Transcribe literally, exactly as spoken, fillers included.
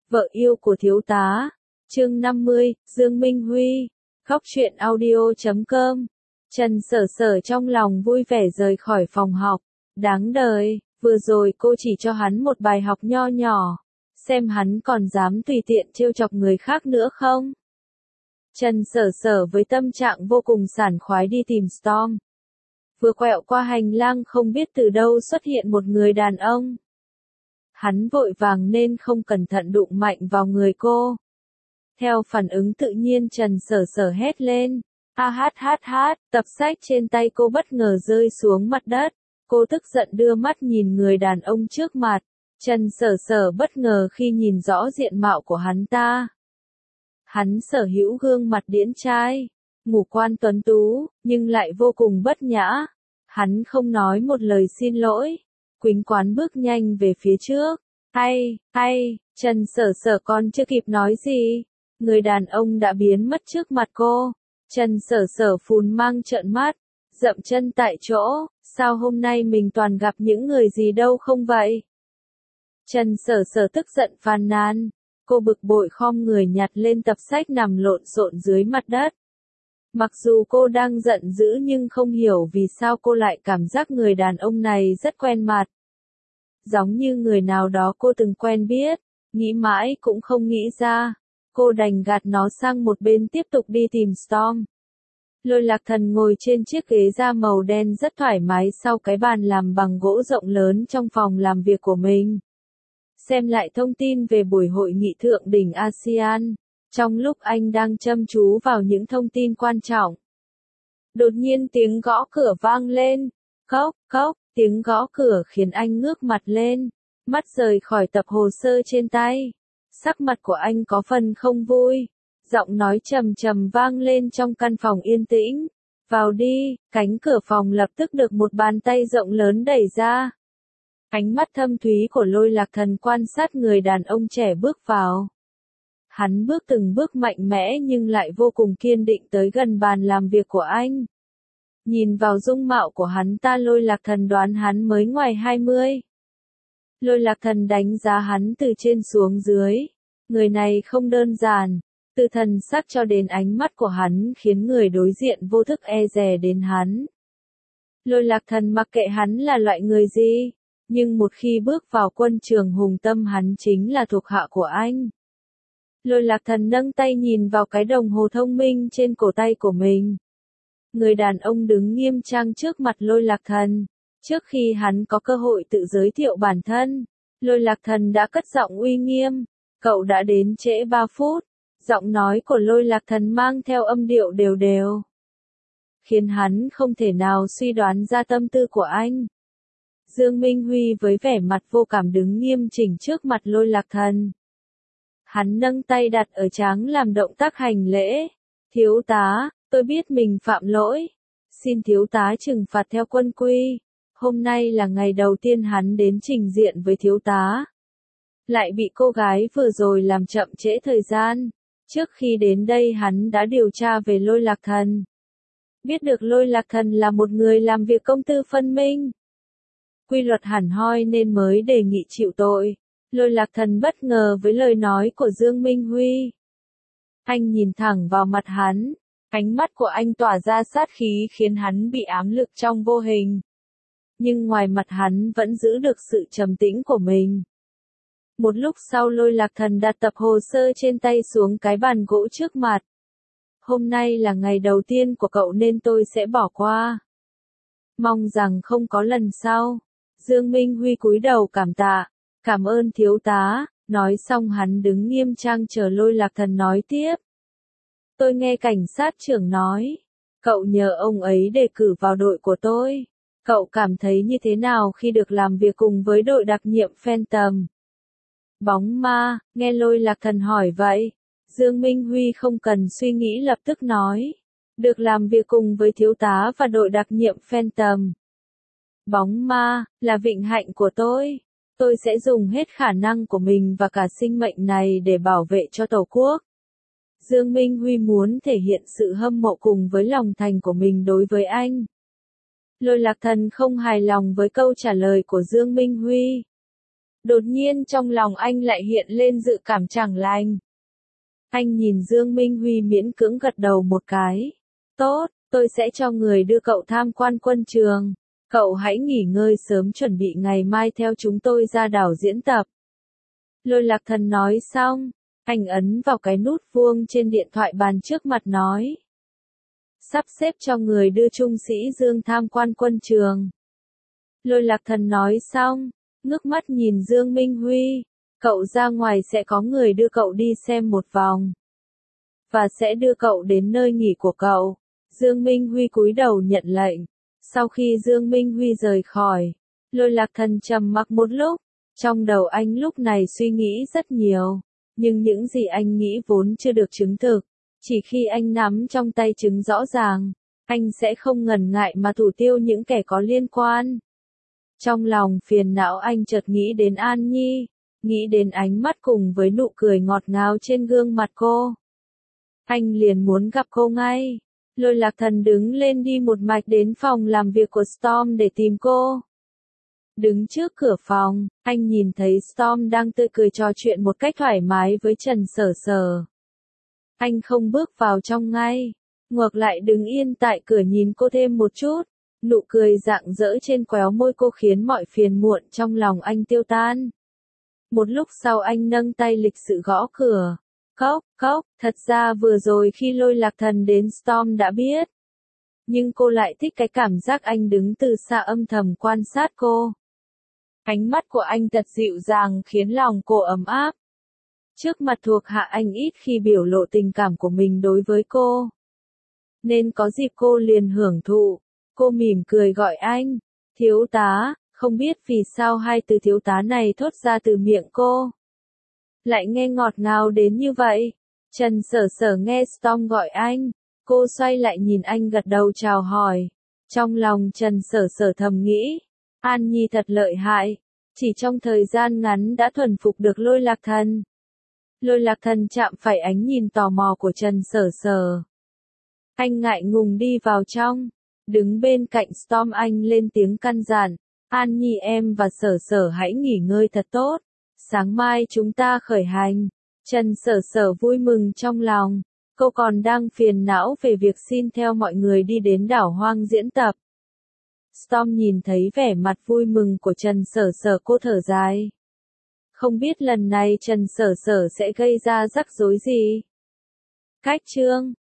Vợ yêu của thiếu tá. Chương năm mươi, Dương Minh Huy. Khóc chuyện audio chấm com. Trần Sở Sở trong lòng vui vẻ rời khỏi phòng học. Đáng đời, vừa rồi cô chỉ cho hắn một bài học nho nhỏ. Xem hắn còn dám tùy tiện trêu chọc người khác nữa không? Trần Sở Sở với tâm trạng vô cùng sảng khoái đi tìm Storm. Vừa quẹo qua hành lang không biết từ đâu xuất hiện một người đàn ông. Hắn vội vàng nên không cẩn thận đụng mạnh vào người cô. Theo phản ứng tự nhiên Trần Sở Sở hét lên. A hát hát hát, tập sách trên tay cô bất ngờ rơi xuống mặt đất. Cô tức giận đưa mắt nhìn người đàn ông trước mặt. Trần Sở Sở bất ngờ khi nhìn rõ diện mạo của hắn ta. Hắn sở hữu gương mặt điển trai, ngũ quan tuấn tú, nhưng lại vô cùng bất nhã. Hắn không nói một lời xin lỗi, quýnh quán bước nhanh về phía trước. Hay, hay, Trần Sở Sở còn chưa kịp nói gì, người đàn ông đã biến mất trước mặt cô. Trần Sở Sở phùn mang trợn mắt, dậm chân tại chỗ, sao hôm nay mình toàn gặp những người gì đâu không vậy? Trần Sở Sở tức giận phàn nàn, cô bực bội khom người nhặt lên tập sách nằm lộn xộn dưới mặt đất. Mặc dù cô đang giận dữ nhưng không hiểu vì sao cô lại cảm giác người đàn ông này rất quen mặt. Giống như người nào đó cô từng quen biết, nghĩ mãi cũng không nghĩ ra. Cô đành gạt nó sang một bên tiếp tục đi tìm Storm. Lôi Lạc Thần ngồi trên chiếc ghế da màu đen rất thoải mái sau cái bàn làm bằng gỗ rộng lớn trong phòng làm việc của mình. Xem lại thông tin về buổi hội nghị thượng đỉnh a sê an, trong lúc anh đang chăm chú vào những thông tin quan trọng. Đột nhiên tiếng gõ cửa vang lên, cốc, cốc, tiếng gõ cửa khiến anh ngước mặt lên, mắt rời khỏi tập hồ sơ trên tay. Sắc mặt của anh có phần không vui, giọng nói trầm trầm vang lên trong căn phòng yên tĩnh. Vào đi, cánh cửa phòng lập tức được một bàn tay rộng lớn đẩy ra. Ánh mắt thâm thúy của Lôi Lạc Thần quan sát người đàn ông trẻ bước vào. Hắn bước từng bước mạnh mẽ nhưng lại vô cùng kiên định tới gần bàn làm việc của anh. Nhìn vào dung mạo của hắn ta Lôi Lạc Thần đoán hắn mới ngoài hai mươi. Lôi Lạc Thần đánh giá hắn từ trên xuống dưới. Người này không đơn giản, từ thần sắc cho đến ánh mắt của hắn khiến người đối diện vô thức e dè đến hắn. Lôi Lạc Thần mặc kệ hắn là loại người gì, nhưng một khi bước vào quân trường hùng tâm hắn chính là thuộc hạ của anh. Lôi Lạc Thần nâng tay nhìn vào cái đồng hồ thông minh trên cổ tay của mình. Người đàn ông đứng nghiêm trang trước mặt Lôi Lạc Thần. Trước khi hắn có cơ hội tự giới thiệu bản thân, Lôi Lạc Thần đã cất giọng uy nghiêm. Cậu đã đến trễ ba phút. Giọng nói của Lôi Lạc Thần mang theo âm điệu đều đều, khiến hắn không thể nào suy đoán ra tâm tư của anh. Dương Minh Huy với vẻ mặt vô cảm đứng nghiêm chỉnh trước mặt Lôi Lạc Thần. Hắn nâng tay đặt ở trán làm động tác hành lễ. Thiếu tá, tôi biết mình phạm lỗi. Xin thiếu tá trừng phạt theo quân quy. Hôm nay là ngày đầu tiên hắn đến trình diện với thiếu tá. Lại bị cô gái vừa rồi làm chậm trễ thời gian. Trước khi đến đây hắn đã điều tra về Lôi Lạc Thần. Biết được Lôi Lạc Thần là một người làm việc công tư phân minh. Quy luật hẳn hoi nên mới đề nghị chịu tội. Lôi Lạc Thần bất ngờ với lời nói của Dương Minh Huy. Anh nhìn thẳng vào mặt hắn. Ánh mắt của anh tỏa ra sát khí khiến hắn bị ám lực trong vô hình. Nhưng ngoài mặt hắn vẫn giữ được sự trầm tĩnh của mình. Một lúc sau Lôi Lạc Thần đặt tập hồ sơ trên tay xuống cái bàn gỗ trước mặt. Hôm nay là ngày đầu tiên của cậu nên tôi sẽ bỏ qua. Mong rằng không có lần sau. Dương Minh Huy cúi đầu cảm tạ. Cảm ơn thiếu tá. Nói xong hắn đứng nghiêm trang chờ Lôi Lạc Thần nói tiếp. Tôi nghe cảnh sát trưởng nói. Cậu nhờ ông ấy đề cử vào đội của tôi. Cậu cảm thấy như thế nào khi được làm việc cùng với đội đặc nhiệm Phantom? Bóng ma, nghe Lôi Lạc Thần hỏi vậy. Dương Minh Huy không cần suy nghĩ lập tức nói. Được làm việc cùng với thiếu tá và đội đặc nhiệm Phantom. Bóng ma, là vinh hạnh của tôi. Tôi sẽ dùng hết khả năng của mình và cả sinh mệnh này để bảo vệ cho Tổ quốc. Dương Minh Huy muốn thể hiện sự hâm mộ cùng với lòng thành của mình đối với anh. Lôi Lạc Thần không hài lòng với câu trả lời của Dương Minh Huy. Đột nhiên trong lòng anh lại hiện lên dự cảm chẳng lành. Anh nhìn Dương Minh Huy miễn cưỡng gật đầu một cái. Tốt, tôi sẽ cho người đưa cậu tham quan quân trường. Cậu hãy nghỉ ngơi sớm chuẩn bị ngày mai theo chúng tôi ra đảo diễn tập. Lôi Lạc Thần nói xong, anh ấn vào cái nút vuông trên điện thoại bàn trước mặt nói. Sắp xếp cho người đưa trung sĩ Dương tham quan quân trường. Lôi Lạc Thần nói xong, ngước mắt nhìn Dương Minh Huy. Cậu ra ngoài sẽ có người đưa cậu đi xem một vòng. Và sẽ đưa cậu đến nơi nghỉ của cậu. Dương Minh Huy cúi đầu nhận lệnh. Sau khi Dương Minh Huy rời khỏi, Lôi Lạc Thần trầm mặc một lúc. Trong đầu anh lúc này suy nghĩ rất nhiều. Nhưng những gì anh nghĩ vốn chưa được chứng thực. Chỉ khi anh nắm trong tay chứng rõ ràng, anh sẽ không ngần ngại mà thủ tiêu những kẻ có liên quan. Trong lòng phiền não anh chợt nghĩ đến An Nhi, nghĩ đến ánh mắt cùng với nụ cười ngọt ngào trên gương mặt cô. Anh liền muốn gặp cô ngay. Lôi Lạc Thần đứng lên đi một mạch đến phòng làm việc của Storm để tìm cô. Đứng trước cửa phòng, anh nhìn thấy Storm đang tươi cười trò chuyện một cách thoải mái với Trần Sở Sở. Anh không bước vào trong ngay, ngược lại đứng yên tại cửa nhìn cô thêm một chút. Nụ cười rạng rỡ trên khóe môi cô khiến mọi phiền muộn trong lòng anh tiêu tan. Một lúc sau anh nâng tay lịch sự gõ cửa. Cốc, cốc, thật ra vừa rồi khi Lôi Lạc Thần đến Storm đã biết. Nhưng cô lại thích cái cảm giác anh đứng từ xa âm thầm quan sát cô. Ánh mắt của anh thật dịu dàng khiến lòng cô ấm áp. Trước mặt thuộc hạ anh ít khi biểu lộ tình cảm của mình đối với cô. Nên có dịp cô liền hưởng thụ. Cô mỉm cười gọi anh. Thiếu tá, không biết vì sao hai từ thiếu tá này thốt ra từ miệng cô. Lại nghe ngọt ngào đến như vậy. Trần Sở Sở nghe Storm gọi anh. Cô xoay lại nhìn anh gật đầu chào hỏi. Trong lòng Trần Sở Sở thầm nghĩ. An Nhi thật lợi hại. Chỉ trong thời gian ngắn đã thuần phục được Lôi Lạc Thần. Lôi Lạc Thần chạm phải ánh nhìn tò mò của Trần Sở Sở. Anh ngại ngùng đi vào trong. Đứng bên cạnh Storm anh lên tiếng căn dặn. An Nhi em và Sở Sở hãy nghỉ ngơi thật tốt. Sáng mai chúng ta khởi hành. Trần Sở Sở vui mừng trong lòng. Cô còn đang phiền não về việc xin theo mọi người đi đến đảo hoang diễn tập. Storm nhìn thấy vẻ mặt vui mừng của Trần Sở Sở cô thở dài. Không biết lần này Trần Sở Sở sẽ gây ra rắc rối gì. Cách chương